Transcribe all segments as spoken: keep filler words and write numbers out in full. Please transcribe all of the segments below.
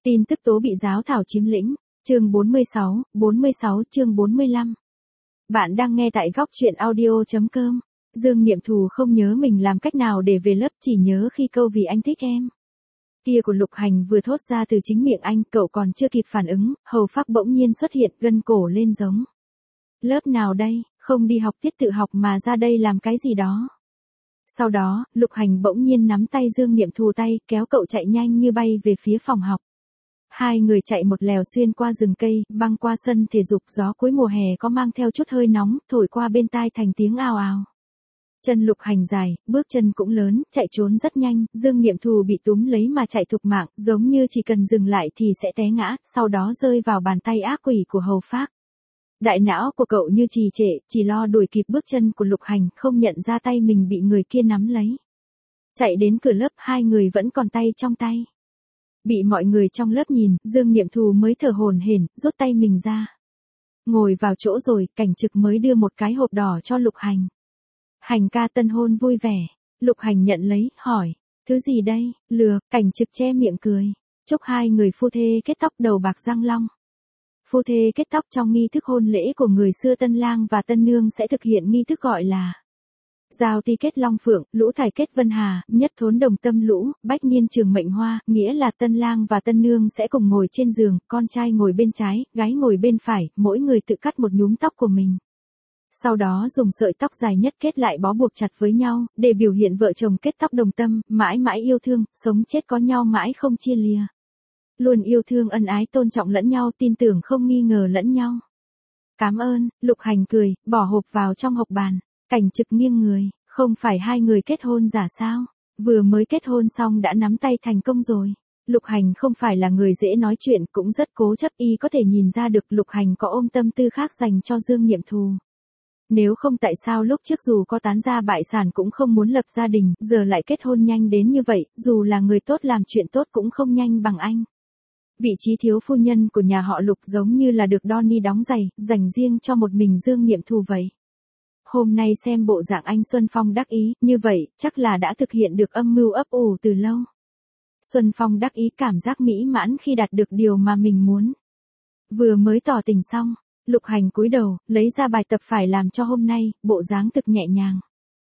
Tin tức tố bị giáo thảo chiếm lĩnh, chương bốn mươi sáu, bốn mươi sáu chương bốn mươi lăm. Bạn đang nghe tại góc truyện audio.com. Dương Niệm Thù không nhớ mình làm cách nào để về lớp, chỉ nhớ khi câu vì anh thích em kia của Lục Hành vừa thốt ra từ chính miệng anh, cậu còn chưa kịp phản ứng, Hầu Phác bỗng nhiên xuất hiện, gân cổ lên giống. Lớp nào đây, không đi học tiết tự học mà ra đây làm cái gì đó. Sau đó, Lục Hành bỗng nhiên nắm tay Dương Niệm Thù tay, kéo cậu chạy nhanh như bay về phía phòng học. Hai người chạy một lèo xuyên qua rừng cây, băng qua sân thể dục, gió cuối mùa hè có mang theo chút hơi nóng, thổi qua bên tai thành tiếng ào ào. Chân Lục Hành dài, bước chân cũng lớn, chạy trốn rất nhanh, Dương Niệm Thù bị túm lấy mà chạy thục mạng, giống như chỉ cần dừng lại thì sẽ té ngã, sau đó rơi vào bàn tay ác quỷ của Hầu Phác. Đại não của cậu như trì trệ, chỉ lo đuổi kịp bước chân của Lục Hành, không nhận ra tay mình bị người kia nắm lấy. Chạy đến cửa lớp, hai người vẫn còn tay trong tay. Bị mọi người trong lớp nhìn, Dương Niệm Thù mới thở hổn hển, rút tay mình ra. Ngồi vào chỗ rồi, Cảnh Trực mới đưa một cái hộp đỏ cho Lục Hành. Hành ca tân hôn vui vẻ. Lục Hành nhận lấy, hỏi. Thứ gì đây, lừa, Cảnh Trực che miệng cười. Chúc hai người phu thê kết tóc đầu bạc răng long. Phu thê kết tóc trong nghi thức hôn lễ của người xưa tân lang và tân nương sẽ thực hiện nghi thức gọi là giao ti kết long phượng, lũ thải kết vân hà, nhất thốn đồng tâm lũ, bách niên trường mệnh hoa, nghĩa là tân lang và tân nương sẽ cùng ngồi trên giường, con trai ngồi bên trái, gái ngồi bên phải, mỗi người tự cắt một nhúm tóc của mình. Sau đó dùng sợi tóc dài nhất kết lại bó buộc chặt với nhau, để biểu hiện vợ chồng kết tóc đồng tâm, mãi mãi yêu thương, sống chết có nhau mãi không chia lìa. Luôn yêu thương ân ái tôn trọng lẫn nhau, tin tưởng không nghi ngờ lẫn nhau. Cảm ơn, Lục Hành cười, bỏ hộp vào trong hộc bàn. Cảnh Trực nghiêng người, không phải hai người kết hôn giả sao? Vừa mới kết hôn xong đã nắm tay thành công rồi. Lục Hành không phải là người dễ nói chuyện, cũng rất cố chấp, y có thể nhìn ra được Lục Hành có ôm tâm tư khác dành cho Dương Niệm Thù. Nếu không tại sao lúc trước dù có tán gia bại sản cũng không muốn lập gia đình, giờ lại kết hôn nhanh đến như vậy, dù là người tốt làm chuyện tốt cũng không nhanh bằng anh. Vị trí thiếu phu nhân của nhà họ Lục giống như là được Donnie đóng giày, dành riêng cho một mình Dương Niệm Thù vậy. Hôm nay xem bộ dạng anh Xuân Phong đắc ý, như vậy, chắc là đã thực hiện được âm mưu ấp ủ từ lâu. Xuân Phong đắc ý cảm giác mỹ mãn khi đạt được điều mà mình muốn. Vừa mới tỏ tình xong, Lục Hành cúi đầu, lấy ra bài tập phải làm cho hôm nay, bộ dáng thực nhẹ nhàng.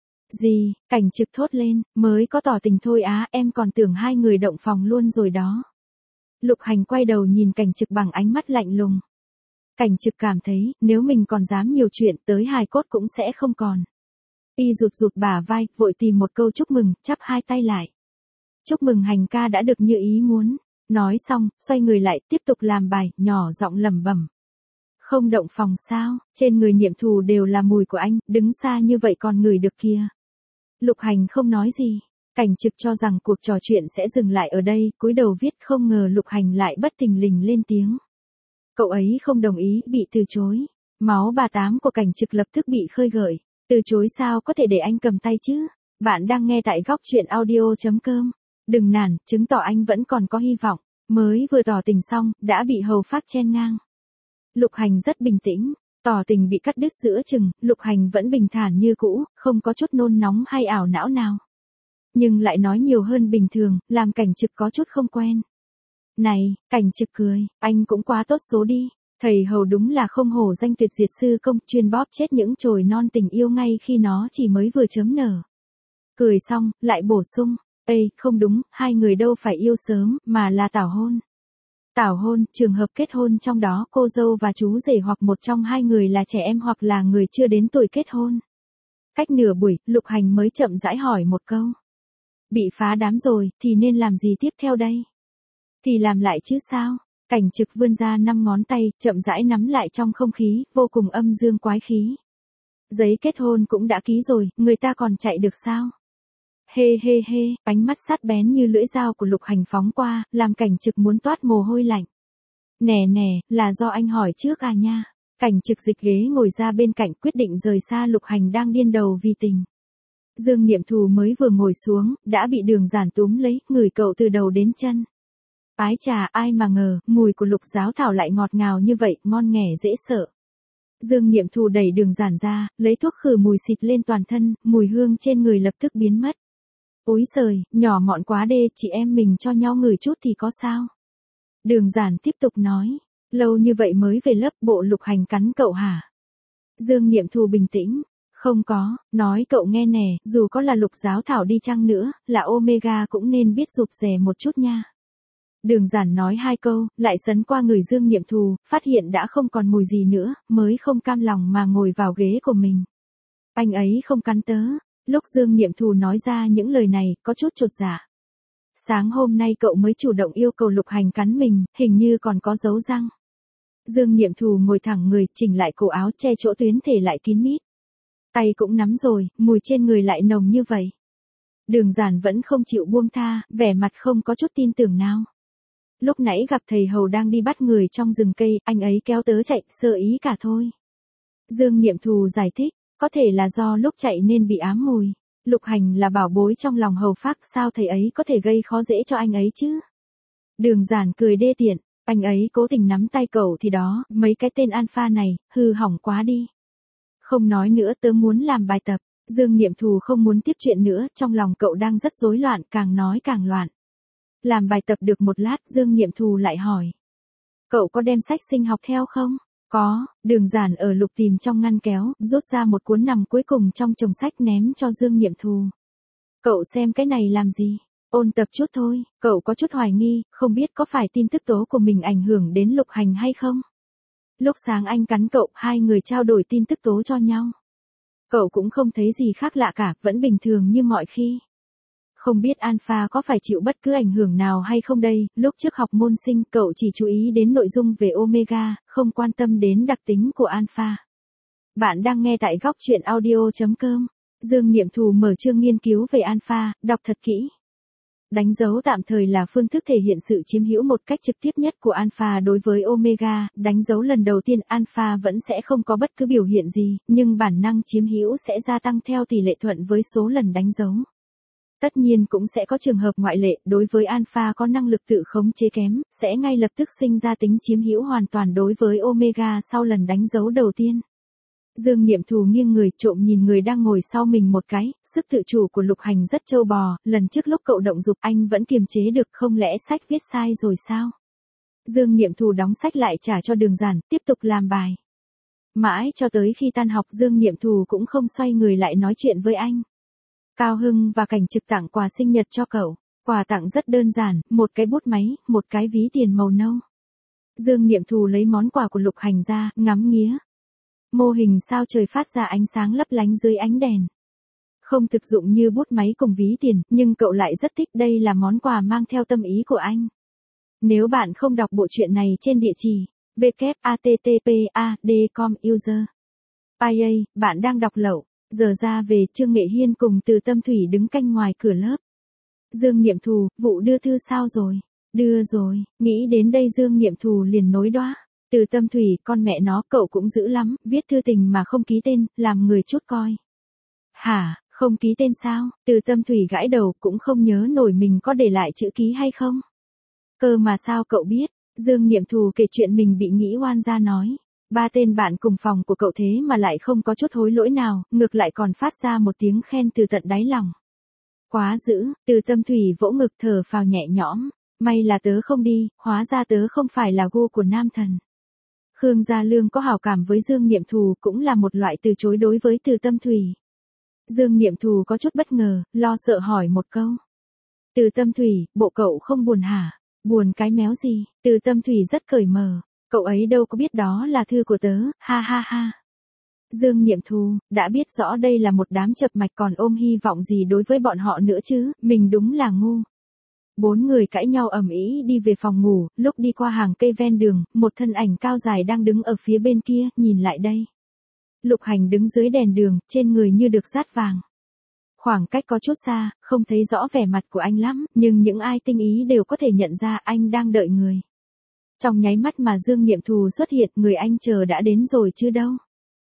Gì, Cảnh Trực thốt lên, mới có tỏ tình thôi á, em còn tưởng hai người động phòng luôn rồi đó. Lục Hành quay đầu nhìn Cảnh Trực bằng ánh mắt lạnh lùng. Cảnh Trực cảm thấy, nếu mình còn dám nhiều chuyện tới hài cốt cũng sẽ không còn. Y rụt rụt bả vai, vội tìm một câu chúc mừng, chắp hai tay lại. Chúc mừng Hành ca đã được như ý muốn. Nói xong, xoay người lại, tiếp tục làm bài, nhỏ giọng lẩm bẩm. Không động phòng sao, trên người Niệm Thù đều là mùi của anh, đứng xa như vậy còn ngửi được kia. Lục Hành không nói gì. Cảnh Trực cho rằng cuộc trò chuyện sẽ dừng lại ở đây, cúi đầu viết, không ngờ Lục Hành lại bất thình lình lên tiếng. Cậu ấy không đồng ý, bị từ chối. Máu bà tám của Cảnh Trực lập tức bị khơi gợi. Từ chối sao có thể để anh cầm tay chứ? Bạn đang nghe tại góc truyện audio.com. Đừng nản, chứng tỏ anh vẫn còn có hy vọng. Mới vừa tỏ tình xong, đã bị Hầu Phác chen ngang. Lục Hành rất bình tĩnh. Tỏ tình bị cắt đứt giữa chừng, Lục Hành vẫn bình thản như cũ, không có chút nôn nóng hay ảo não nào. Nhưng lại nói nhiều hơn bình thường, làm Cảnh Trực có chút không quen. Này, Cảnh Trực cười, anh cũng quá tốt số đi. Thầy Hầu đúng là không hổ danh tuyệt diệt sư công, chuyên bóp chết những chồi non tình yêu ngay khi nó chỉ mới vừa chớm nở. Cười xong, lại bổ sung, ê, không đúng, hai người đâu phải yêu sớm, mà là tảo hôn. Tảo hôn, trường hợp kết hôn trong đó cô dâu và chú rể hoặc một trong hai người là trẻ em hoặc là người chưa đến tuổi kết hôn. Cách nửa buổi, Lục Hành mới chậm rãi hỏi một câu. Bị phá đám rồi, thì nên làm gì tiếp theo đây? Thì làm lại chứ sao? Cảnh Trực vươn ra năm ngón tay, chậm rãi nắm lại trong không khí, vô cùng âm dương quái khí. Giấy kết hôn cũng đã ký rồi, người ta còn chạy được sao? Hê hê hê, ánh mắt sát bén như lưỡi dao của Lục Hành phóng qua, làm Cảnh Trực muốn toát mồ hôi lạnh. Nè nè, là do anh hỏi trước à nha. Cảnh Trực dịch ghế ngồi ra bên cạnh, quyết định rời xa Lục Hành đang điên đầu vì tình. Dương Niệm Thù mới vừa ngồi xuống, đã bị Đường Giản túm lấy, ngửi cậu từ đầu đến chân. Ái chà, ai mà ngờ, mùi của Lục Giáo Thảo lại ngọt ngào như vậy, ngon nghẻ dễ sợ. Dương Niệm Thù đẩy Đường Giản ra, lấy thuốc khử mùi xịt lên toàn thân, mùi hương trên người lập tức biến mất. Úi giời, nhỏ mọn quá đê, chị em mình cho nhau ngửi chút thì có sao? Đường Giản tiếp tục nói, lâu như vậy mới về lớp, bộ Lục Hành cắn cậu hả? Dương Niệm Thù bình tĩnh, không có, nói cậu nghe nè, dù có là Lục Giáo Thảo đi chăng nữa, là Omega cũng nên biết rụt rè một chút nha. Đường Giản nói hai câu, lại sấn qua người Dương Niệm Thù, phát hiện đã không còn mùi gì nữa, mới không cam lòng mà ngồi vào ghế của mình. Anh ấy không cắn tớ. Lúc Dương Niệm Thù nói ra những lời này, có chút chột dạ. Sáng hôm nay cậu mới chủ động yêu cầu Lục Hành cắn mình, hình như còn có dấu răng. Dương Niệm Thù ngồi thẳng người, chỉnh lại cổ áo, che chỗ tuyến thể lại kín mít. Tay cũng nắm rồi, mùi trên người lại nồng như vậy. Đường Giản vẫn không chịu buông tha, vẻ mặt không có chút tin tưởng nào. Lúc nãy gặp thầy hầu đang đi bắt người trong rừng cây, anh ấy kéo tớ chạy, sơ ý cả thôi. Dương Niệm Thù giải thích, có thể là do lúc chạy nên bị ám mùi. Lục Hành là bảo bối trong lòng hầu phác, sao thầy ấy có thể gây khó dễ cho anh ấy chứ? Đường Giản cười đê tiện, anh ấy cố tình nắm tay cậu thì đó, mấy cái tên alpha này, hư hỏng quá đi. Không nói nữa, tớ muốn làm bài tập. Dương Niệm Thù không muốn tiếp chuyện nữa, trong lòng cậu đang rất rối loạn, càng nói càng loạn. Làm bài tập được một lát, Dương Niệm Thù lại hỏi. Cậu có đem sách sinh học theo không? Có, Đường Giản ở lục tìm trong ngăn kéo, rút ra một cuốn nằm cuối cùng trong chồng sách ném cho Dương Niệm Thù. Cậu xem cái này làm gì? Ôn tập chút thôi, cậu có chút hoài nghi, không biết có phải tin tức tố của mình ảnh hưởng đến Lục Hành hay không? Lúc sáng anh cắn cậu, hai người trao đổi tin tức tố cho nhau. Cậu cũng không thấy gì khác lạ cả, vẫn bình thường như mọi khi. Không biết Alpha có phải chịu bất cứ ảnh hưởng nào hay không đây, lúc trước học môn sinh cậu chỉ chú ý đến nội dung về Omega, không quan tâm đến đặc tính của Alpha. Bạn đang nghe tại góc truyện audio chấm com. Dương Niệm Thù mở chương nghiên cứu về Alpha, đọc thật kỹ. Đánh dấu tạm thời là phương thức thể hiện sự chiếm hữu một cách trực tiếp nhất của Alpha đối với Omega, đánh dấu lần đầu tiên Alpha vẫn sẽ không có bất cứ biểu hiện gì, nhưng bản năng chiếm hữu sẽ gia tăng theo tỷ lệ thuận với số lần đánh dấu. Tất nhiên cũng sẽ có trường hợp ngoại lệ, đối với Alpha có năng lực tự khống chế kém, sẽ ngay lập tức sinh ra tính chiếm hữu hoàn toàn đối với Omega sau lần đánh dấu đầu tiên. Dương Niệm Thù nghiêng người trộm nhìn người đang ngồi sau mình một cái, sức tự chủ của Lục Hành rất trâu bò, lần trước lúc cậu động dục anh vẫn kiềm chế được, không lẽ sách viết sai rồi sao? Dương Niệm Thù đóng sách lại trả cho Đường Giản, tiếp tục làm bài. Mãi cho tới khi tan học Dương Niệm Thù cũng không xoay người lại nói chuyện với anh. Cao Hưng và Cảnh Trực tặng quà sinh nhật cho cậu, quà tặng rất đơn giản, một cái bút máy, một cái ví tiền màu nâu. Dương Niệm Thù lấy món quà của Lục Hành ra, ngắm nghía. Mô hình sao trời phát ra ánh sáng lấp lánh dưới ánh đèn. Không thực dụng như bút máy cùng ví tiền, nhưng cậu lại rất thích, đây là món quà mang theo tâm ý của anh. Nếu bạn không đọc bộ truyện này trên địa chỉ w w w chấm a t t p a d chấm com user pi a, bạn đang đọc lậu. Giờ ra về, Trương Nghệ Hiên cùng Từ Tâm Thủy đứng canh ngoài cửa lớp. Dương Niệm Thù, vụ đưa thư sao rồi? Đưa rồi, nghĩ đến đây Dương Niệm Thù liền nối đoá. Từ Tâm Thủy, con mẹ nó, cậu cũng dữ lắm, viết thư tình mà không ký tên, làm người chút coi. Hả, không ký tên sao? Từ Tâm Thủy gãi đầu, cũng không nhớ nổi mình có để lại chữ ký hay không. Cơ mà sao cậu biết? Dương Niệm Thù kể chuyện mình bị nghĩ oan ra nói. Ba tên bạn cùng phòng của cậu thế mà lại không có chút hối lỗi nào, ngược lại còn phát ra một tiếng khen từ tận đáy lòng. Quá dữ, Từ Tâm Thủy vỗ ngực thở phào nhẹ nhõm. May là tớ không đi, hóa ra tớ không phải là gu của nam thần. Khương Gia Lương có hảo cảm với Dương Niệm Thù cũng là một loại từ chối đối với Từ Tâm Thủy. Dương Niệm Thù có chút bất ngờ, lo sợ hỏi một câu. Từ Tâm Thủy, bộ cậu không buồn hả? Buồn cái méo gì? Từ Tâm Thủy rất cởi mở. Cậu ấy đâu có biết đó là thư của tớ, ha ha ha. Dương Niệm Thù, đã biết rõ đây là một đám chập mạch còn ôm hy vọng gì đối với bọn họ nữa chứ, mình đúng là ngu. Bốn người cãi nhau ầm ĩ đi về phòng ngủ, lúc đi qua hàng cây ven đường, một thân ảnh cao dài đang đứng ở phía bên kia, nhìn lại đây. Lục Hành đứng dưới đèn đường, trên người như được dát vàng. Khoảng cách có chút xa, không thấy rõ vẻ mặt của anh lắm, nhưng những ai tinh ý đều có thể nhận ra anh đang đợi người. Trong nháy mắt mà Dương Niệm Thù xuất hiện, người anh chờ đã đến rồi chứ đâu.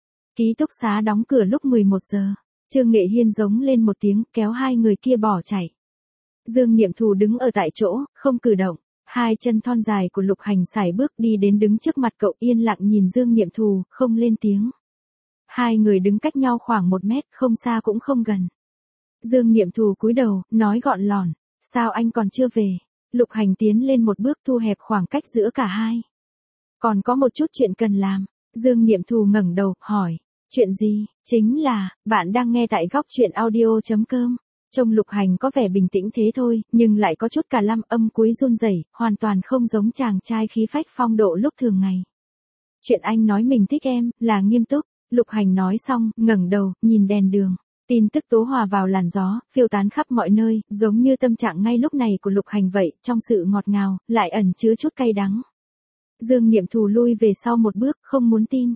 Ký túc xá đóng cửa lúc mười một giờ. Trương Nghệ Hiên giống lên một tiếng, kéo hai người kia bỏ chạy. Dương Niệm Thù đứng ở tại chỗ, không cử động. Hai chân thon dài của Lục Hành sải bước đi đến đứng trước mặt cậu, yên lặng nhìn Dương Niệm Thù, không lên tiếng. Hai người đứng cách nhau khoảng một mét, không xa cũng không gần. Dương Niệm Thù cúi đầu, nói gọn lỏn, sao anh còn chưa về? Lục Hành tiến lên một bước thu hẹp khoảng cách giữa cả hai. Còn có một chút chuyện cần làm. Dương Niệm Thù ngẩng đầu, hỏi. Chuyện gì? Chính là, bạn đang nghe tại góc chuyện audio.com. Trông Lục Hành có vẻ bình tĩnh thế thôi, nhưng lại có chút cả lăm, âm cuối run rẩy, hoàn toàn không giống chàng trai khí phách phong độ lúc thường ngày. Chuyện anh nói mình thích em, là nghiêm túc. Lục Hành nói xong, ngẩng đầu, nhìn đèn đường. Tin tức tố hòa vào làn gió, phiêu tán khắp mọi nơi, giống như tâm trạng ngay lúc này của Lục Hành vậy, trong sự ngọt ngào, lại ẩn chứa chút cay đắng. Dương Niệm Thù lui về sau một bước, không muốn tin.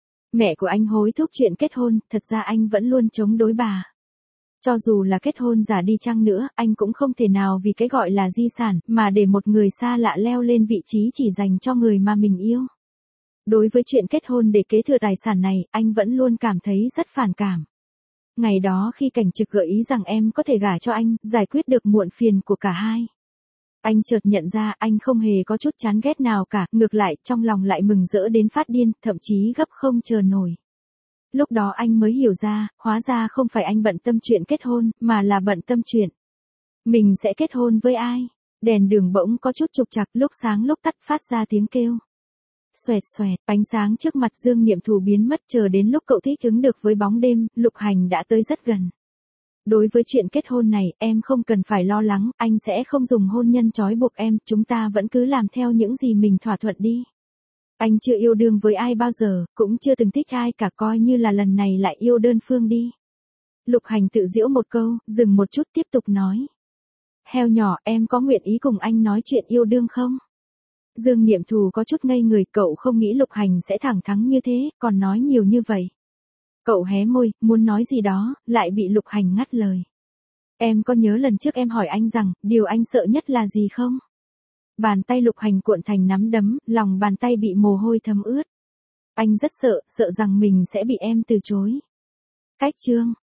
Mẹ của anh hối thúc chuyện kết hôn, thật ra anh vẫn luôn chống đối bà. Cho dù là kết hôn giả đi chăng nữa, anh cũng không thể nào vì cái gọi là di sản, mà để một người xa lạ leo lên vị trí chỉ dành cho người mà mình yêu. Đối với chuyện kết hôn để kế thừa tài sản này, anh vẫn luôn cảm thấy rất phản cảm. Ngày đó khi Cảnh Trực gợi ý rằng em có thể gả cho anh, giải quyết được muộn phiền của cả hai. Anh chợt nhận ra anh không hề có chút chán ghét nào cả, ngược lại trong lòng lại mừng rỡ đến phát điên, thậm chí gấp không chờ nổi. Lúc đó anh mới hiểu ra, hóa ra không phải anh bận tâm chuyện kết hôn, mà là bận tâm chuyện mình sẽ kết hôn với ai. Đèn đường bỗng có chút trục trặc, lúc sáng lúc tắt phát ra tiếng kêu. Xoẹt xoẹt, ánh sáng trước mặt Dương Niệm Thù biến mất, chờ đến lúc cậu thích ứng được với bóng đêm, Lục Hành đã tới rất gần. Đối với chuyện kết hôn này, em không cần phải lo lắng, anh sẽ không dùng hôn nhân trói buộc em, chúng ta vẫn cứ làm theo những gì mình thỏa thuận đi. Anh chưa yêu đương với ai bao giờ, cũng chưa từng thích ai cả, coi như là lần này lại yêu đơn phương đi. Lục Hành tự giễu một câu, dừng một chút tiếp tục nói. Heo nhỏ, em có nguyện ý cùng anh nói chuyện yêu đương không? Dương Niệm Thù có chút ngây người, cậu không nghĩ Lục Hành sẽ thẳng thắn như thế, còn nói nhiều như vậy. Cậu hé môi, muốn nói gì đó, lại bị Lục Hành ngắt lời. Em có nhớ lần trước em hỏi anh rằng, điều anh sợ nhất là gì không? Bàn tay Lục Hành cuộn thành nắm đấm, lòng bàn tay bị mồ hôi thấm ướt. Anh rất sợ, sợ rằng mình sẽ bị em từ chối. Cách chương.